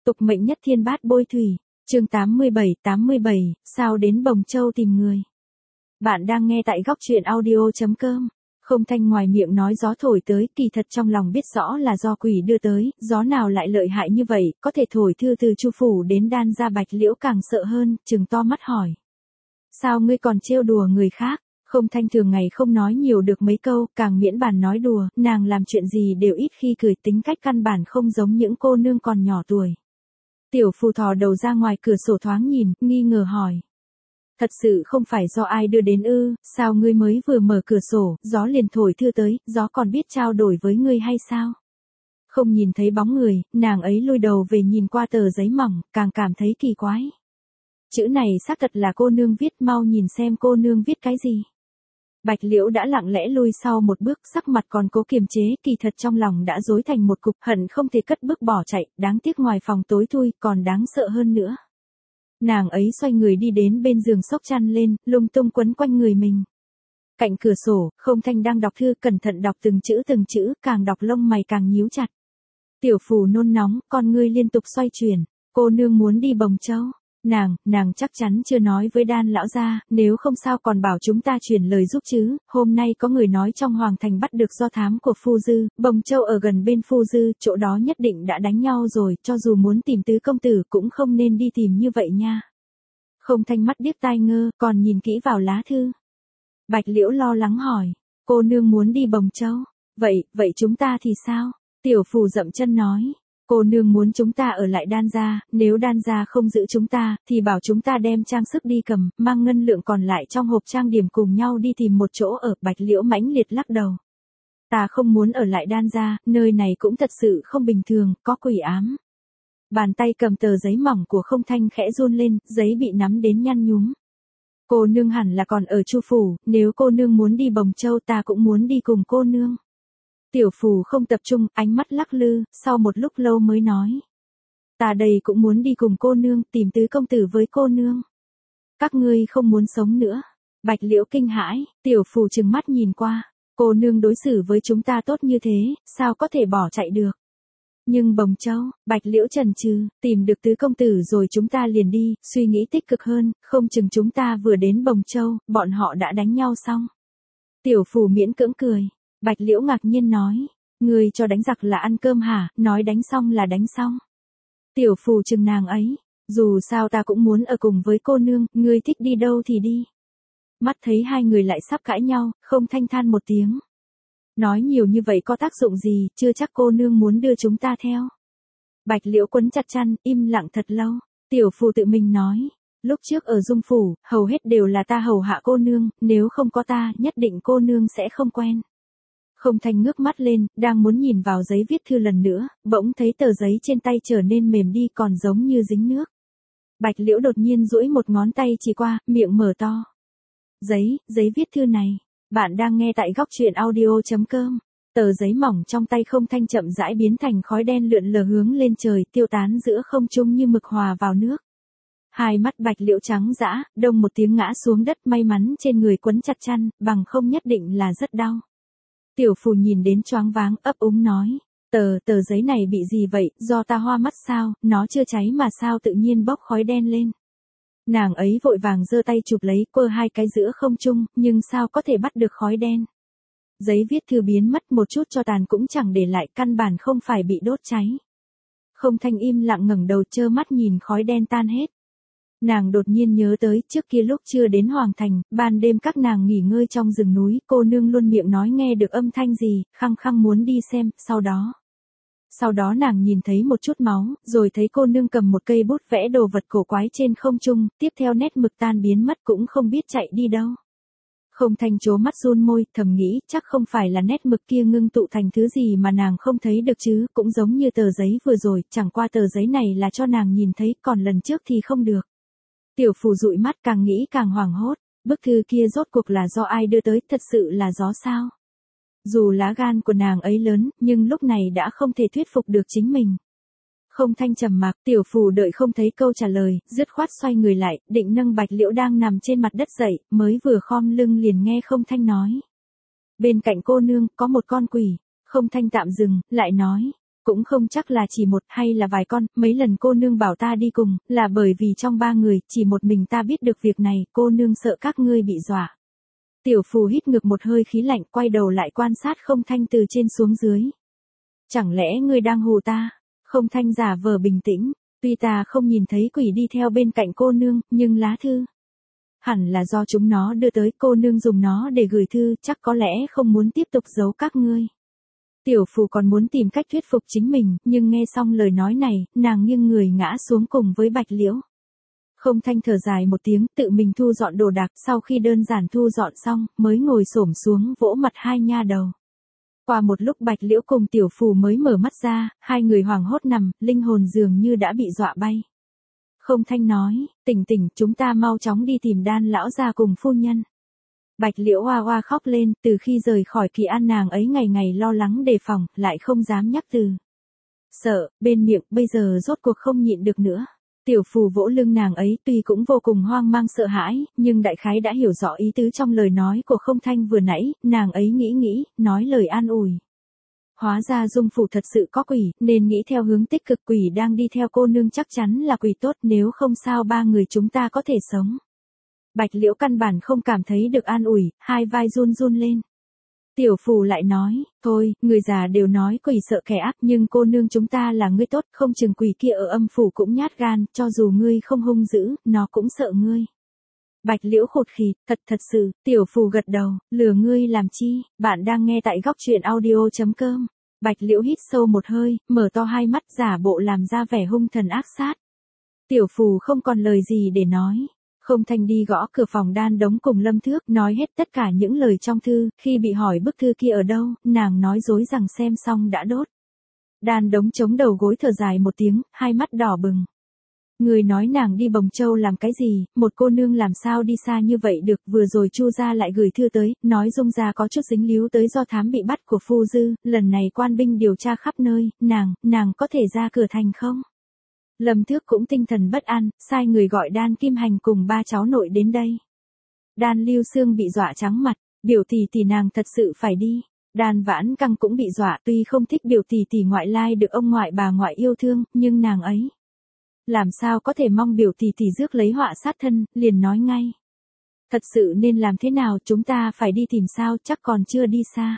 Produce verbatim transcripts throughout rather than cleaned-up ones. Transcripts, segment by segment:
Tục mệnh nhất thiên bát bôi thủy, chương tám mươi bảy tám mươi bảy, sao đến Bồng Châu tìm người. Bạn đang nghe tại góc truyện audio chấm com. Không Thanh ngoài miệng nói gió thổi tới, kỳ thật trong lòng biết rõ là do quỷ đưa tới, gió nào lại lợi hại như vậy, có thể thổi thư từ Chu phủ đến Đan gia. Bạch Liễu càng sợ hơn, trừng to mắt hỏi. Sao ngươi còn trêu đùa người khác? Không Thanh thường ngày không nói nhiều được mấy câu, càng miễn bàn nói đùa, nàng làm chuyện gì đều ít khi cười, tính cách căn bản không giống những cô nương còn nhỏ tuổi. Tiểu Phù thò đầu ra ngoài cửa sổ thoáng nhìn, nghi ngờ hỏi. Thật sự không phải do ai đưa đến ư, sao ngươi mới vừa mở cửa sổ, gió liền thổi thư tới, gió còn biết trao đổi với ngươi hay sao? Không nhìn thấy bóng người, nàng ấy lùi đầu về nhìn qua tờ giấy mỏng, càng cảm thấy kỳ quái. Chữ này xác thật là cô nương viết, mau nhìn xem cô nương viết cái gì. Bạch Liễu đã lặng lẽ lui sau một bước, sắc mặt còn cố kiềm chế, kỳ thật trong lòng đã rối thành một cục, hận không thể cất bước bỏ chạy, đáng tiếc ngoài phòng tối thui, còn đáng sợ hơn nữa. Nàng ấy xoay người đi đến bên giường xốc chăn lên, lung tung quấn quanh người mình. Cạnh cửa sổ, Không Thanh đang đọc thư, cẩn thận đọc từng chữ từng chữ, càng đọc lông mày càng nhíu chặt. Tiểu Phù nôn nóng, con ngươi liên tục xoay chuyển, cô nương muốn đi Bồng Châu. Nàng, nàng chắc chắn chưa nói với Đan lão gia, nếu không sao còn bảo chúng ta truyền lời giúp chứ, hôm nay có người nói trong hoàng thành bắt được do thám của Phu Dư, Bồng Châu ở gần bên Phu Dư, chỗ đó nhất định đã đánh nhau rồi, cho dù muốn tìm tứ công tử cũng không nên đi tìm như vậy nha. Không Thanh mắt điếc tai ngơ, còn nhìn kỹ vào lá thư. Bạch Liễu lo lắng hỏi, cô nương muốn đi Bồng Châu, vậy, vậy chúng ta thì sao? Tiểu Phù dậm chân nói. Cô nương muốn chúng ta ở lại Đan gia, nếu Đan gia không giữ chúng ta, thì bảo chúng ta đem trang sức đi cầm, mang ngân lượng còn lại trong hộp trang điểm cùng nhau đi tìm một chỗ ở. Bạch Liễu mãnh liệt lắc đầu. Ta không muốn ở lại Đan gia, nơi này cũng thật sự không bình thường, có quỷ ám. Bàn tay cầm tờ giấy mỏng của Không Thanh khẽ run lên, giấy bị nắm đến nhăn nhúm. Cô nương hẳn là còn ở Chu phủ, nếu cô nương muốn đi Bồng Châu ta cũng muốn đi cùng cô nương. Tiểu Phù không tập trung, ánh mắt lắc lư, sau một lúc lâu mới nói. Ta đây cũng muốn đi cùng cô nương, tìm tứ công tử với cô nương. Các ngươi không muốn sống nữa. Bạch Liễu kinh hãi, Tiểu Phù trừng mắt nhìn qua. Cô nương đối xử với chúng ta tốt như thế, sao có thể bỏ chạy được. Nhưng Bồng Châu, Bạch Liễu chần chừ, tìm được tứ công tử rồi chúng ta liền đi, suy nghĩ tích cực hơn, không chừng chúng ta vừa đến Bồng Châu, bọn họ đã đánh nhau xong. Tiểu Phù miễn cưỡng cười. Bạch Liễu ngạc nhiên nói, ngươi cho đánh giặc là ăn cơm hả, nói đánh xong là đánh xong. Tiểu Phù chừng nàng ấy, dù sao ta cũng muốn ở cùng với cô nương, ngươi thích đi đâu thì đi. Mắt thấy hai người lại sắp cãi nhau, Không Thanh than một tiếng. Nói nhiều như vậy có tác dụng gì, chưa chắc cô nương muốn đưa chúng ta theo. Bạch Liễu quấn chặt chăn, im lặng thật lâu, Tiểu Phù tự mình nói. Lúc trước ở Dung phủ, hầu hết đều là ta hầu hạ cô nương, nếu không có ta, nhất định cô nương sẽ không quen. Không Thanh ngước mắt lên, đang muốn nhìn vào giấy viết thư lần nữa, bỗng thấy tờ giấy trên tay trở nên mềm đi còn giống như dính nước. Bạch Liễu đột nhiên duỗi một ngón tay chỉ qua, miệng mở to. Giấy, giấy viết thư này. Bạn đang nghe tại góc truyện audio chấm com. Tờ giấy mỏng trong tay Không Thanh chậm rãi biến thành khói đen lượn lờ hướng lên trời, tiêu tán giữa không trung như mực hòa vào nước. Hai mắt Bạch Liễu trắng dã, đông một tiếng ngã xuống đất, may mắn trên người quấn chặt chăn, bằng không nhất định là rất đau. Tiểu Phù nhìn đến choáng váng, ấp úng nói, tờ, tờ giấy này bị gì vậy, do ta hoa mắt sao, nó chưa cháy mà sao tự nhiên bốc khói đen lên. Nàng ấy vội vàng giơ tay chụp lấy, quơ hai cái giữa không trung, nhưng sao có thể bắt được khói đen. Giấy viết thư biến mất, một chút cho tàn cũng chẳng để lại, căn bản không phải bị đốt cháy. Không Thanh im lặng ngẩng đầu trơ mắt nhìn khói đen tan hết. Nàng đột nhiên nhớ tới, trước kia lúc chưa đến Hoàng thành, ban đêm các nàng nghỉ ngơi trong rừng núi, cô nương luôn miệng nói nghe được âm thanh gì, khăng khăng muốn đi xem, sau đó. Sau đó nàng nhìn thấy một chút máu, rồi thấy cô nương cầm một cây bút vẽ đồ vật cổ quái trên không trung, tiếp theo nét mực tan biến mất cũng không biết chạy đi đâu. Không Thanh trố mắt run môi, thầm nghĩ, chắc không phải là nét mực kia ngưng tụ thành thứ gì mà nàng không thấy được chứ, cũng giống như tờ giấy vừa rồi, chẳng qua tờ giấy này là cho nàng nhìn thấy, còn lần trước thì không được. Tiểu Phù dụi mắt càng nghĩ càng hoảng hốt, bức thư kia rốt cuộc là do ai đưa tới, thật sự là gió sao? Dù lá gan của nàng ấy lớn, nhưng lúc này đã không thể thuyết phục được chính mình. Không Thanh trầm mặc, Tiểu Phù đợi không thấy câu trả lời, dứt khoát xoay người lại, định nâng Bạch Liễu đang nằm trên mặt đất dậy, mới vừa khom lưng liền nghe Không Thanh nói. Bên cạnh cô nương, có một con quỷ. Không Thanh tạm dừng, lại nói, Cũng không chắc là chỉ một hay là vài con, mấy lần cô nương bảo ta đi cùng, là bởi vì trong ba người, chỉ một mình ta biết được việc này, cô nương sợ các ngươi bị dọa. Tiểu Phù hít ngược một hơi khí lạnh, quay đầu lại quan sát Không Thanh từ trên xuống dưới. Chẳng lẽ ngươi đang hù ta? Không Thanh giả vờ bình tĩnh, tuy ta không nhìn thấy quỷ đi theo bên cạnh cô nương, nhưng lá thư hẳn là do chúng nó đưa tới, cô nương dùng nó để gửi thư, chắc có lẽ không muốn tiếp tục giấu các ngươi. Tiểu Phù còn muốn tìm cách thuyết phục chính mình, nhưng nghe xong lời nói này, nàng nghiêng người ngã xuống cùng với Bạch Liễu. Không Thanh thở dài một tiếng, tự mình thu dọn đồ đạc, sau khi đơn giản thu dọn xong, mới ngồi xổm xuống vỗ mặt hai nha đầu. Qua một lúc Bạch Liễu cùng Tiểu Phù mới mở mắt ra, hai người hoảng hốt nằm, linh hồn dường như đã bị dọa bay. Không Thanh nói, tỉnh tỉnh, chúng ta mau chóng đi tìm Đan lão gia cùng phu nhân. Bạch Liễu hoa hoa khóc lên, từ khi rời khỏi Kỳ An nàng ấy ngày ngày lo lắng đề phòng, lại không dám nhắc từ. Sợ, bên miệng, bây giờ rốt cuộc không nhịn được nữa. Tiểu Phù vỗ lưng nàng ấy, tuy cũng vô cùng hoang mang sợ hãi, nhưng đại khái đã hiểu rõ ý tứ trong lời nói của Không Thanh vừa nãy, nàng ấy nghĩ nghĩ, nói lời an ủi. Hóa ra Dung phủ thật sự có quỷ, nên nghĩ theo hướng tích cực, quỷ đang đi theo cô nương chắc chắn là quỷ tốt, nếu không sao ba người chúng ta có thể sống. Bạch Liễu căn bản không cảm thấy được an ủi, hai vai run run lên. Tiểu Phù lại nói, thôi, người già đều nói quỷ sợ kẻ ác, nhưng cô nương chúng ta là ngươi tốt, không chừng quỷ kia ở âm phủ cũng nhát gan, cho dù ngươi không hung dữ, nó cũng sợ ngươi. Bạch Liễu khụt khịt, thật thật sự, Tiểu Phù gật đầu, lừa ngươi làm chi, bạn đang nghe tại góc truyện audio chấm com. Bạch Liễu hít sâu một hơi, mở to hai mắt giả bộ làm ra vẻ hung thần ác sát. Tiểu Phù không còn lời gì để nói. Không Thanh đi gõ cửa phòng Đan Đống cùng Lâm Thước, nói hết tất cả những lời trong thư, khi bị hỏi bức thư kia ở đâu, nàng nói dối rằng xem xong đã đốt. Đan Đống chống đầu gối thở dài một tiếng, hai mắt đỏ bừng. Người nói nàng đi Bồng Châu làm cái gì, một cô nương làm sao đi xa như vậy được, vừa rồi Chu gia lại gửi thư tới, nói Dung gia có chút dính líu tới do thám bị bắt của Phu Dư, lần này quan binh điều tra khắp nơi, nàng, nàng có thể ra cửa thành không? Lâm Thước cũng tinh thần bất an, sai người gọi Đan Kim Hành cùng ba cháu nội đến đây. Đan Lưu Xương bị dọa trắng mặt, biểu tỷ tỷ nàng thật sự phải đi. Đan Vãn Căng cũng bị dọa, tuy không thích biểu tỷ tỷ ngoại lai được ông ngoại bà ngoại yêu thương, nhưng nàng ấy làm sao có thể mong biểu tỷ tỷ rước lấy họa sát thân, liền nói ngay. Thật sự nên làm thế nào, chúng ta phải đi tìm sao, chắc còn chưa đi xa.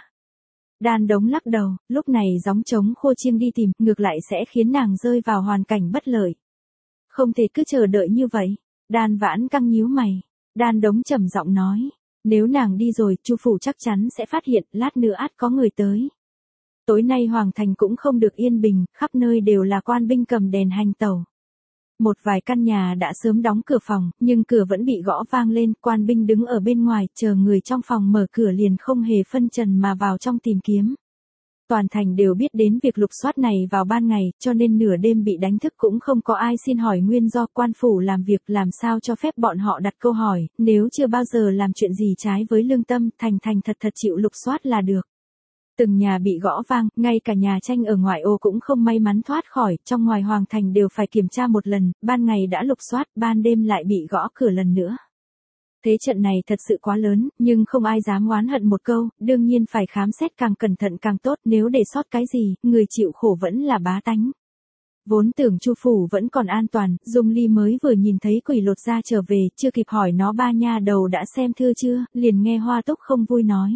Đan Đống lắc đầu, lúc này gióng trống khô chiêng đi tìm, ngược lại sẽ khiến nàng rơi vào hoàn cảnh bất lợi. Không thể cứ chờ đợi như vậy. Đan Vãn Căng nhíu mày. Đan Đống trầm giọng nói, nếu nàng đi rồi, Chu phủ chắc chắn sẽ phát hiện, lát nữa ắt có người tới. Tối nay Hoàng thành cũng không được yên bình, khắp nơi đều là quan binh cầm đèn hành tẩu. Một vài căn nhà đã sớm đóng cửa phòng, nhưng cửa vẫn bị gõ vang lên, quan binh đứng ở bên ngoài, chờ người trong phòng mở cửa liền không hề phân trần mà vào trong tìm kiếm. Toàn thành đều biết đến việc lục soát này vào ban ngày, cho nên nửa đêm bị đánh thức cũng không có ai xin hỏi nguyên do. Quan phủ làm việc làm sao cho phép bọn họ đặt câu hỏi, nếu chưa bao giờ làm chuyện gì trái với lương tâm, thành thành thật thật chịu lục soát là được. Từng nhà bị gõ vang, ngay cả nhà tranh ở ngoại ô cũng không may mắn thoát khỏi, trong ngoài hoàng thành đều phải kiểm tra một lần, ban ngày đã lục soát, ban đêm lại bị gõ cửa lần nữa. Thế trận này thật sự quá lớn, nhưng không ai dám oán hận một câu, đương nhiên phải khám xét càng cẩn thận càng tốt, nếu để sót cái gì, người chịu khổ vẫn là bá tánh. Vốn tưởng Chu phủ vẫn còn an toàn, Dung Ly mới vừa nhìn thấy quỷ lột da trở về, chưa kịp hỏi nó ba nha đầu đã xem thư chưa, liền nghe Hoa Túc không vui nói.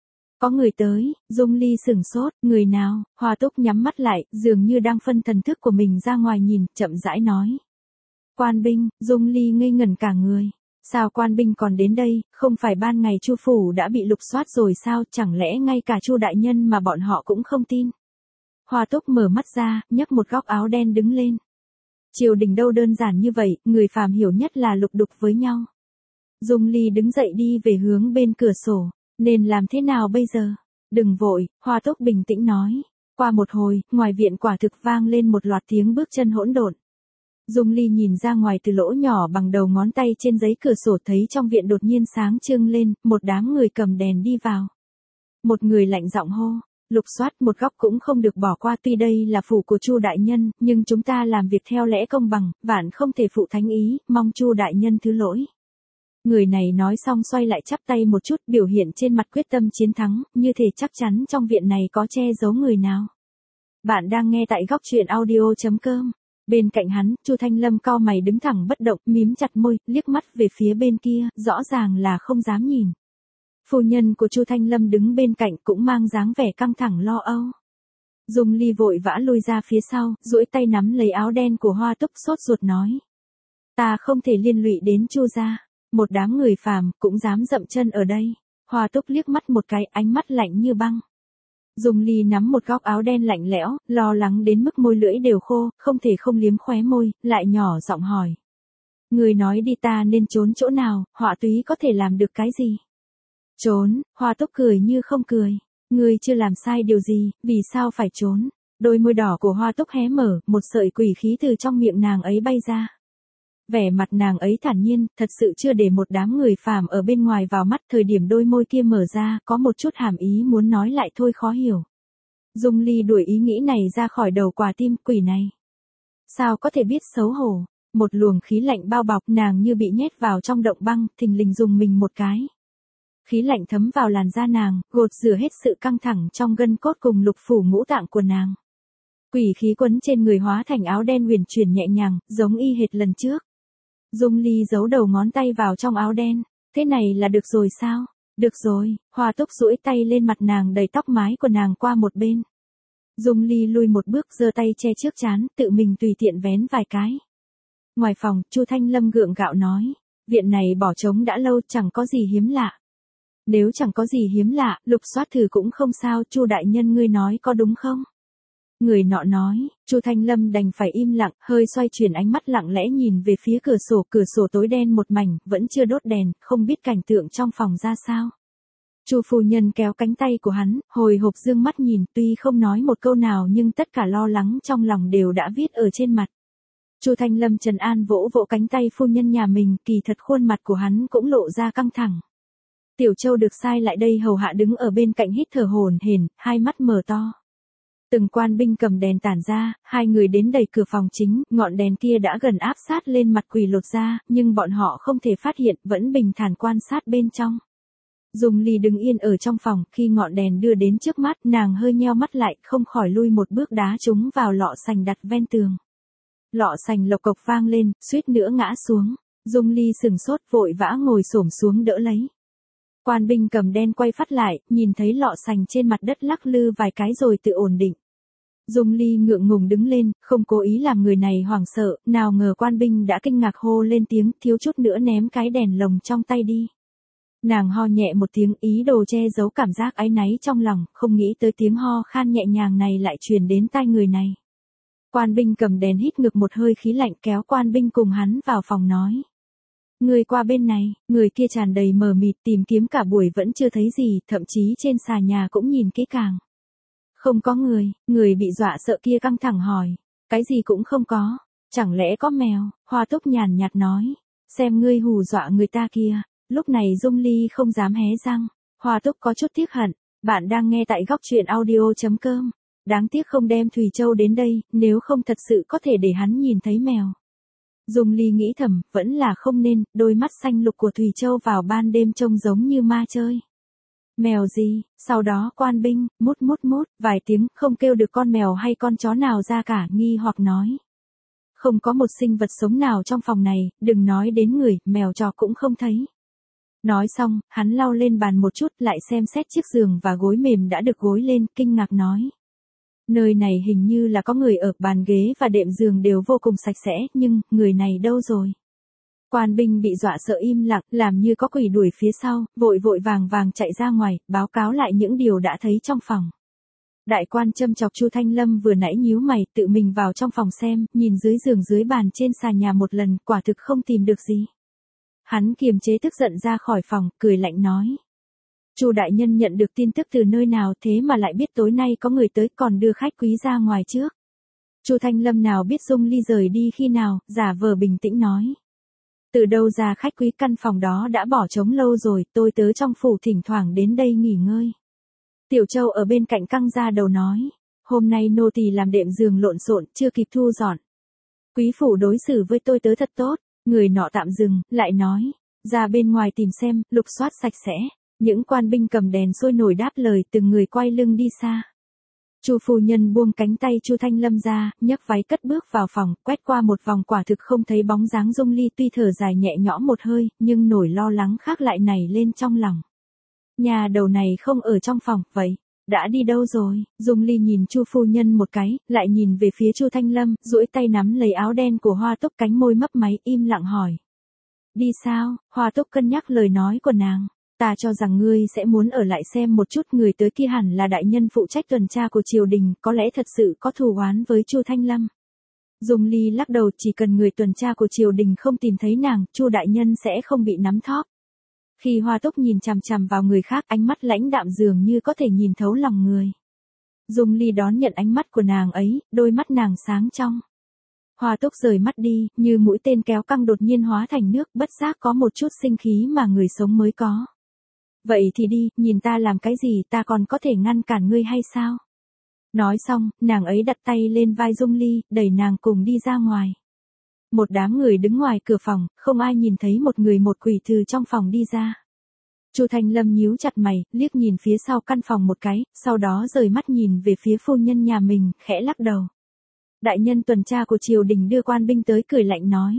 Có người tới, Dung Ly sửng sốt, người nào, Hoa Túc nhắm mắt lại, dường như đang phân thần thức của mình ra ngoài nhìn, chậm rãi nói. Quan binh, Dung Ly ngây ngẩn cả người. Sao quan binh còn đến đây, không phải ban ngày Chu phủ đã bị lục soát rồi sao, chẳng lẽ ngay cả Chu đại nhân mà bọn họ cũng không tin. Hoa Túc mở mắt ra, nhấc một góc áo đen đứng lên. Triều đình đâu đơn giản như vậy, người phàm hiểu nhất là lục đục với nhau. Dung Ly đứng dậy đi về hướng bên cửa sổ, nên làm thế nào bây giờ? Đừng vội, Hoa Túc bình tĩnh nói. Qua một hồi, ngoài viện quả thực vang lên một loạt tiếng bước chân hỗn độn. Dung Ly nhìn ra ngoài từ lỗ nhỏ bằng đầu ngón tay trên giấy cửa sổ, thấy trong viện đột nhiên sáng trưng lên, một đám người cầm đèn đi vào. Một người lạnh giọng hô, lục soát một góc cũng không được bỏ qua, tuy đây là phủ của Chu đại nhân, nhưng chúng ta làm việc theo lẽ công bằng, vạn không thể phụ thánh ý, mong Chu đại nhân thứ lỗi. Người này nói xong xoay lại chắp tay một chút, biểu hiện trên mặt quyết tâm chiến thắng, như thể chắc chắn trong viện này có che giấu người nào. Bạn đang nghe tại góc chuyện audio chấm com. Bên cạnh hắn, Chu Thanh Lâm cau mày đứng thẳng bất động, mím chặt môi, liếc mắt về phía bên kia, rõ ràng là không dám nhìn. Phu nhân của Chu Thanh Lâm đứng bên cạnh cũng mang dáng vẻ căng thẳng lo âu. Dung Ly vội vã lui ra phía sau, duỗi tay nắm lấy áo đen của Hoa Túc sốt ruột nói. Ta không thể liên lụy đến Chu gia, một đám người phàm cũng dám dậm chân ở đây. Hoa Túc liếc mắt một cái, ánh mắt lạnh như băng. Dung Ly nắm một góc áo đen lạnh lẽo, lo lắng đến mức môi lưỡi đều khô, không thể không liếm khóe môi, lại nhỏ giọng hỏi. Người nói đi, ta nên trốn chỗ nào, Họa Túy có thể làm được cái gì? Trốn, Hoa Túc cười như không cười. Ngươi chưa làm sai điều gì, vì sao phải trốn? Đôi môi đỏ của Hoa Túc hé mở, một sợi quỷ khí từ trong miệng nàng ấy bay ra. Vẻ mặt nàng ấy thản nhiên, thật sự chưa để một đám người phàm ở bên ngoài vào mắt. Thời điểm đôi môi kia mở ra, có một chút hàm ý muốn nói lại thôi khó hiểu. Dung Ly đuổi ý nghĩ này ra khỏi đầu quả tim. Quỷ này sao có thể biết xấu hổ? Một luồng khí lạnh bao bọc nàng như bị nhét vào trong động băng, thình lình dùng mình một cái. Khí lạnh thấm vào làn da nàng, gột rửa hết sự căng thẳng trong gân cốt cùng lục phủ ngũ tạng của nàng. Quỷ khí quấn trên người hóa thành áo đen huyền chuyển nhẹ nhàng, giống y hệt lần trước. Dung Ly giấu đầu ngón tay vào trong áo đen. Thế này là được rồi sao? Được rồi. Hoa Túc duỗi tay lên mặt nàng, đẩy tóc mái của nàng qua một bên. Dung Ly lui một bước, giơ tay che trước trán, tự mình tùy tiện vén vài cái. Ngoài phòng, Chu Thanh Lâm gượng gạo nói. Viện này bỏ trống đã lâu, chẳng có gì hiếm lạ. Nếu chẳng có gì hiếm lạ, lục soát thử cũng không sao. Chu đại nhân ngươi nói có đúng không? Người nọ nói. Chu Thanh Lâm đành phải im lặng, hơi xoay chuyển ánh mắt lặng lẽ nhìn về phía cửa sổ. Cửa sổ tối đen một mảnh, vẫn chưa đốt đèn, không biết cảnh tượng trong phòng ra sao. Chu phu nhân kéo cánh tay của hắn, hồi hộp dương mắt nhìn, tuy không nói một câu nào nhưng tất cả lo lắng trong lòng đều đã viết ở trên mặt. Chu Thanh Lâm trấn an vỗ vỗ cánh tay phu nhân nhà mình, kỳ thật khuôn mặt của hắn cũng lộ ra căng thẳng. Tiểu Châu được sai lại đây hầu hạ đứng ở bên cạnh hít thở hổn hển, hai mắt mở to. Từng quan binh cầm đèn tản ra, hai người đến đẩy cửa phòng chính, ngọn đèn kia đã gần áp sát lên mặt quỷ lột ra, nhưng bọn họ không thể phát hiện, vẫn bình thản quan sát bên trong. Dung Ly đứng yên ở trong phòng, khi ngọn đèn đưa đến trước mắt, nàng hơi nheo mắt lại, không khỏi lui một bước đá trúng vào lọ sành đặt ven tường. Lọ sành lộc cộc vang lên, suýt nữa ngã xuống. Dung Ly sừng sốt, vội vã ngồi xổm xuống đỡ lấy. Quan binh cầm đen quay phát lại, nhìn thấy lọ sành trên mặt đất lắc lư vài cái rồi tự ổn định. Dung Ly ngượng ngùng đứng lên, không cố ý làm người này hoảng sợ, nào ngờ quan binh đã kinh ngạc hô lên tiếng, thiếu chút nữa ném cái đèn lồng trong tay đi. Nàng ho nhẹ một tiếng, ý đồ che giấu cảm giác áy náy trong lòng, không nghĩ tới tiếng ho khan nhẹ nhàng này lại truyền đến tai người này. Quan binh cầm đèn hít ngược một hơi khí lạnh, kéo quan binh cùng hắn vào phòng nói. Người qua bên này. Người kia tràn đầy mờ mịt, tìm kiếm cả buổi vẫn chưa thấy gì, thậm chí trên xà nhà cũng nhìn kỹ càng. Không có người. Người bị dọa sợ kia căng thẳng hỏi. Cái gì cũng không có. Chẳng lẽ có mèo? Hoa Túc nhàn nhạt nói. Xem ngươi hù dọa người ta kia. Lúc này Dung Ly không dám hé răng. Hoa Túc có chút tiếc hận. Bạn đang nghe tại góc chuyện audio chấm com. Đáng tiếc không đem Thùy Châu đến đây, nếu không thật sự có thể để hắn nhìn thấy mèo. Dung Ly nghĩ thầm, vẫn là không nên, đôi mắt xanh lục của Thùy Châu vào ban đêm trông giống như ma chơi. Mèo gì? Sau đó quan binh, mút mút mút, vài tiếng, không kêu được con mèo hay con chó nào ra cả, nghi hoặc nói. Không có một sinh vật sống nào trong phòng này, đừng nói đến người, mèo chó cũng không thấy. Nói xong, hắn lau lên bàn một chút, lại xem xét chiếc giường và gối mềm đã được gối lên, kinh ngạc nói. Nơi này hình như là có người ở, bàn ghế và đệm giường đều vô cùng sạch sẽ, nhưng, người này đâu rồi? Quan binh bị dọa sợ im lặng, làm như có quỷ đuổi phía sau, vội vội vàng vàng chạy ra ngoài, báo cáo lại những điều đã thấy trong phòng. Đại quan châm chọc Chu Thanh Lâm vừa nãy nhíu mày, tự mình vào trong phòng xem, nhìn dưới giường dưới bàn trên xà nhà một lần, quả thực không tìm được gì. Hắn kiềm chế tức giận ra khỏi phòng, cười lạnh nói. Chu đại nhân nhận được tin tức từ nơi nào thế mà lại biết tối nay có người tới, còn đưa khách quý ra ngoài trước. Chu Thanh Lâm nào biết Dung Ly rời đi khi nào, giả vờ bình tĩnh nói. Từ đâu ra khách quý, căn phòng đó đã bỏ trống lâu rồi, tôi tớ trong phủ thỉnh thoảng đến đây nghỉ ngơi. Tiểu Châu ở bên cạnh căng ra đầu nói. Hôm nay nô tỳ làm đệm giường lộn xộn, chưa kịp thu dọn. Quý phủ đối xử với tôi tớ thật tốt. Người nọ tạm dừng, lại nói. Ra bên ngoài tìm xem, lục soát sạch sẽ. Những quan binh cầm đèn sôi nổi đáp lời, từng người quay lưng đi xa. Chu phu nhân buông cánh tay Chu Thanh Lâm ra, nhấc váy cất bước vào phòng, quét qua một vòng quả thực không thấy bóng dáng Dung Ly, tuy thở dài nhẹ nhõm một hơi, nhưng nỗi lo lắng khác lại nảy lên trong lòng. Nhà đầu này không ở trong phòng, vậy đã đi đâu rồi? Dung Ly nhìn Chu phu nhân một cái, lại nhìn về phía Chu Thanh Lâm, duỗi tay nắm lấy áo đen của Hoa Túc, cánh môi mấp máy, im lặng hỏi. Đi sao? Hoa Túc cân nhắc lời nói của nàng. Ta cho rằng ngươi sẽ muốn ở lại xem một chút, người tới kia hẳn là đại nhân phụ trách tuần tra của triều đình, có lẽ thật sự có thù oán với Chu Thanh Lâm. Dung Ly lắc đầu, chỉ cần người tuần tra của triều đình không tìm thấy nàng, Chu đại nhân sẽ không bị nắm thóp. Khi Hoa Túc nhìn chằm chằm vào người khác, ánh mắt lãnh đạm dường như có thể nhìn thấu lòng người. Dung Ly đón nhận ánh mắt của nàng ấy, đôi mắt nàng sáng trong. Hoa Túc rời mắt đi, như mũi tên kéo căng đột nhiên hóa thành nước, bất giác có một chút sinh khí mà người sống mới có. Vậy thì đi, nhìn ta làm cái gì, ta còn có thể ngăn cản ngươi hay sao? Nói xong, nàng ấy đặt tay lên vai Dung Ly, đẩy nàng cùng đi ra ngoài. Một đám người đứng ngoài cửa phòng, không ai nhìn thấy một người một quỷ từ trong phòng đi ra. Chu Thanh Lâm nhíu chặt mày, liếc nhìn phía sau căn phòng một cái, sau đó rời mắt nhìn về phía phu nhân nhà mình, khẽ lắc đầu. Đại nhân tuần tra của triều đình đưa quan binh tới, cười lạnh nói.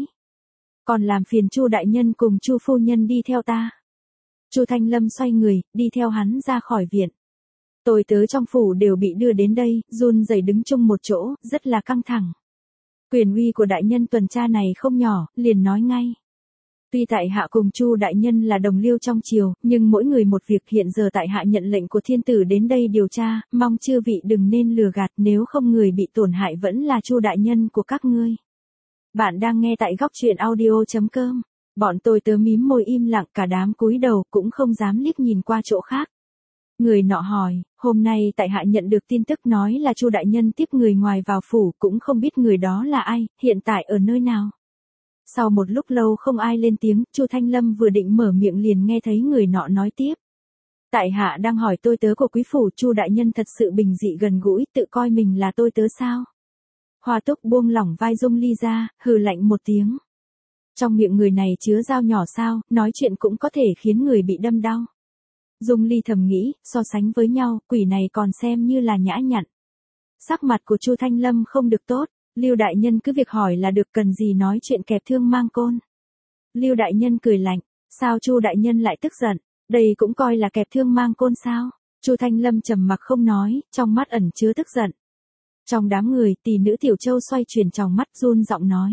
Còn làm phiền Chu đại nhân cùng Chu phu nhân đi theo ta. Chu Thanh Lâm xoay người, đi theo hắn ra khỏi viện. Tôi tớ trong phủ đều bị đưa đến đây, run rẩy đứng chung một chỗ, rất là căng thẳng. Quyền uy của đại nhân tuần tra này không nhỏ, liền nói ngay. Tuy tại hạ cùng Chu đại nhân là đồng liêu trong triều, nhưng mỗi người một việc, hiện giờ tại hạ nhận lệnh của thiên tử đến đây điều tra, mong chư vị đừng nên lừa gạt, nếu không người bị tổn hại vẫn là Chu đại nhân của các ngươi. Bạn đang nghe tại góc truyện audio chấm com. Bọn tôi tớ mím môi im lặng, cả đám cúi đầu cũng không dám liếc nhìn qua chỗ khác. Người nọ hỏi, hôm nay tại hạ nhận được tin tức nói là Chu đại nhân tiếp người ngoài vào phủ, cũng không biết người đó là ai, hiện tại ở nơi nào. Sau một lúc lâu không ai lên tiếng, Chu Thanh Lâm vừa định mở miệng liền nghe thấy người nọ nói tiếp. Tại hạ đang hỏi tôi tớ của quý phủ, Chu đại nhân thật sự bình dị gần gũi, tự coi mình là tôi tớ sao? Hoa Túc buông lỏng vai Dung Ly ra, hừ lạnh một tiếng. Trong miệng người này chứa dao nhỏ sao, nói chuyện cũng có thể khiến người bị đâm đau. Dung Ly thầm nghĩ, so sánh với nhau, quỷ này còn xem như là nhã nhặn. Sắc mặt của Chu Thanh Lâm không được tốt, Lưu đại nhân cứ việc hỏi là được, cần gì nói chuyện kẹp thương mang côn. Lưu đại nhân cười lạnh, sao Chu đại nhân lại tức giận, đây cũng coi là kẹp thương mang côn sao? Chu Thanh Lâm trầm mặc không nói, trong mắt ẩn chứa tức giận. Trong đám người, tỷ nữ Tiểu Châu xoay chuyển tròng mắt, run giọng nói.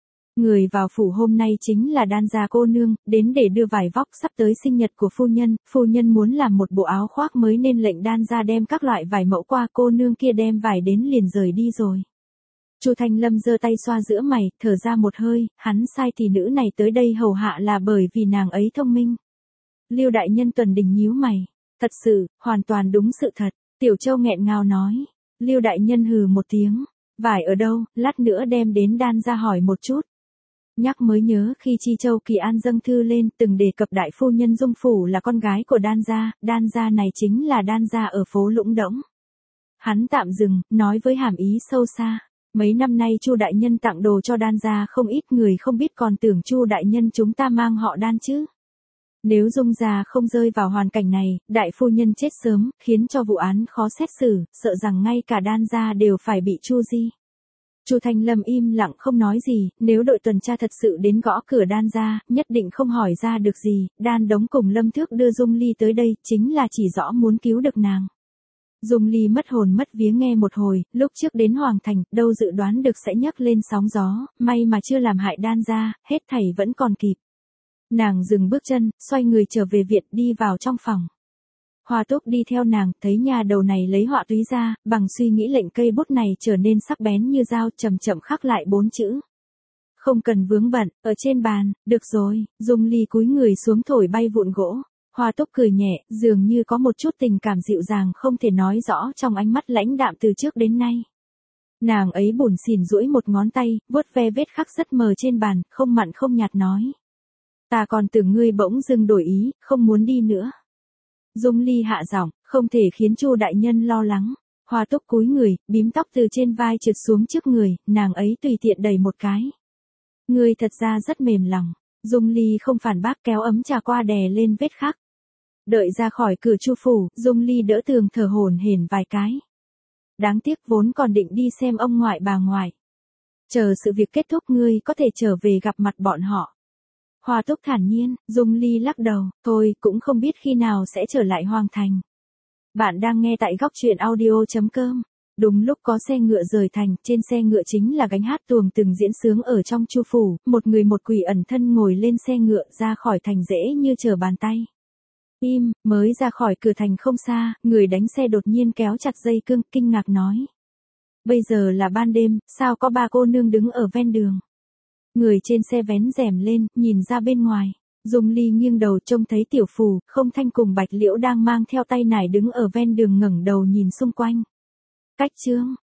Người vào phủ hôm nay chính là Đan gia cô nương, đến để đưa vải vóc, sắp tới sinh nhật của phu nhân, phu nhân muốn làm một bộ áo khoác mới nên lệnh Đan gia đem các loại vải mẫu qua, cô nương kia đem vải đến liền rời đi rồi. Chu Thanh Lâm giơ tay xoa giữa mày, thở ra một hơi, hắn sai tỷ nữ này tới đây hầu hạ là bởi vì nàng ấy thông minh. Lưu đại nhân tuần đình nhíu mày, thật sự, hoàn toàn đúng sự thật. Tiểu Châu nghẹn ngào nói. Lưu đại nhân hừ một tiếng, vải ở đâu, lát nữa đem đến Đan gia hỏi một chút. Nhắc mới nhớ, khi Chi Châu Kỳ An dâng thư lên, từng đề cập đại phu nhân Dung phủ là con gái của Đan gia, Đan gia này chính là Đan gia ở phố Lũng Đỗng. Hắn tạm dừng, nói với hàm ý sâu xa, mấy năm nay Chu đại nhân tặng đồ cho Đan gia không ít, người không biết còn tưởng Chu đại nhân chúng ta mang họ Đan chứ. Nếu Dung gia không rơi vào hoàn cảnh này, đại phu nhân chết sớm, khiến cho vụ án khó xét xử, sợ rằng ngay cả Đan gia đều phải bị chu di. Chu Thanh Lâm im lặng không nói gì, nếu đội tuần tra thật sự đến gõ cửa Đan gia, nhất định không hỏi ra được gì, Đan Đống cùng Lâm Thước đưa Dung Ly tới đây, chính là chỉ rõ muốn cứu được nàng. Dung Ly mất hồn mất vía nghe một hồi, lúc trước đến Hoàng Thành, đâu dự đoán được sẽ nhấc lên sóng gió, may mà chưa làm hại Đan gia, hết thảy vẫn còn kịp. Nàng dừng bước chân, xoay người trở về viện, đi vào trong phòng. Hoa Túc đi theo nàng, thấy nhà đầu này lấy họa túy ra, bằng suy nghĩ lệnh cây bút này trở nên sắc bén như dao, chậm chậm khắc lại bốn chữ. Không cần vướng bận, ở trên bàn, được rồi. Dung Ly cúi người xuống thổi bay vụn gỗ. Hoa Túc cười nhẹ, dường như có một chút tình cảm dịu dàng không thể nói rõ trong ánh mắt lãnh đạm từ trước đến nay. Nàng ấy bủn xỉn duỗi một ngón tay, vuốt ve vết khắc rất mờ trên bàn, không mặn không nhạt nói. Ta còn tưởng ngươi bỗng dưng đổi ý, không muốn đi nữa. Dung Ly hạ giọng, không thể khiến Chu đại nhân lo lắng. Hoa Túc cúi người, bím tóc từ trên vai trượt xuống trước người, nàng ấy tùy tiện đẩy một cái. Ngươi thật ra rất mềm lòng. Dung Ly không phản bác, kéo ấm trà qua đè lên vết khắc. Đợi ra khỏi cửa Chu phủ, Dung Ly đỡ tường thở hổn hển vài cái. Đáng tiếc vốn còn định đi xem ông ngoại bà ngoại. Chờ sự việc kết thúc ngươi có thể trở về gặp mặt bọn họ. Hoa Túc thản nhiên, Dung Ly lắc đầu, thôi cũng không biết khi nào sẽ trở lại Hoàng Thành. Bạn đang nghe tại góc truyện audio.com. Đúng lúc có xe ngựa rời thành, trên xe ngựa chính là gánh hát tuồng từng diễn sướng ở trong Chu phủ, một người một quỷ ẩn thân ngồi lên xe ngựa ra khỏi thành dễ như trở bàn tay. Im, mới ra khỏi cửa thành không xa, người đánh xe đột nhiên kéo chặt dây cương, kinh ngạc nói. Bây giờ là ban đêm, sao có ba cô nương đứng ở ven đường? Người trên xe vén rèm lên, nhìn ra bên ngoài. Dung Ly nghiêng đầu trông thấy Tiểu Phù, Không Thanh cùng Bạch Liễu đang mang theo tay nải đứng ở ven đường ngẩng đầu nhìn xung quanh. Cách Trương,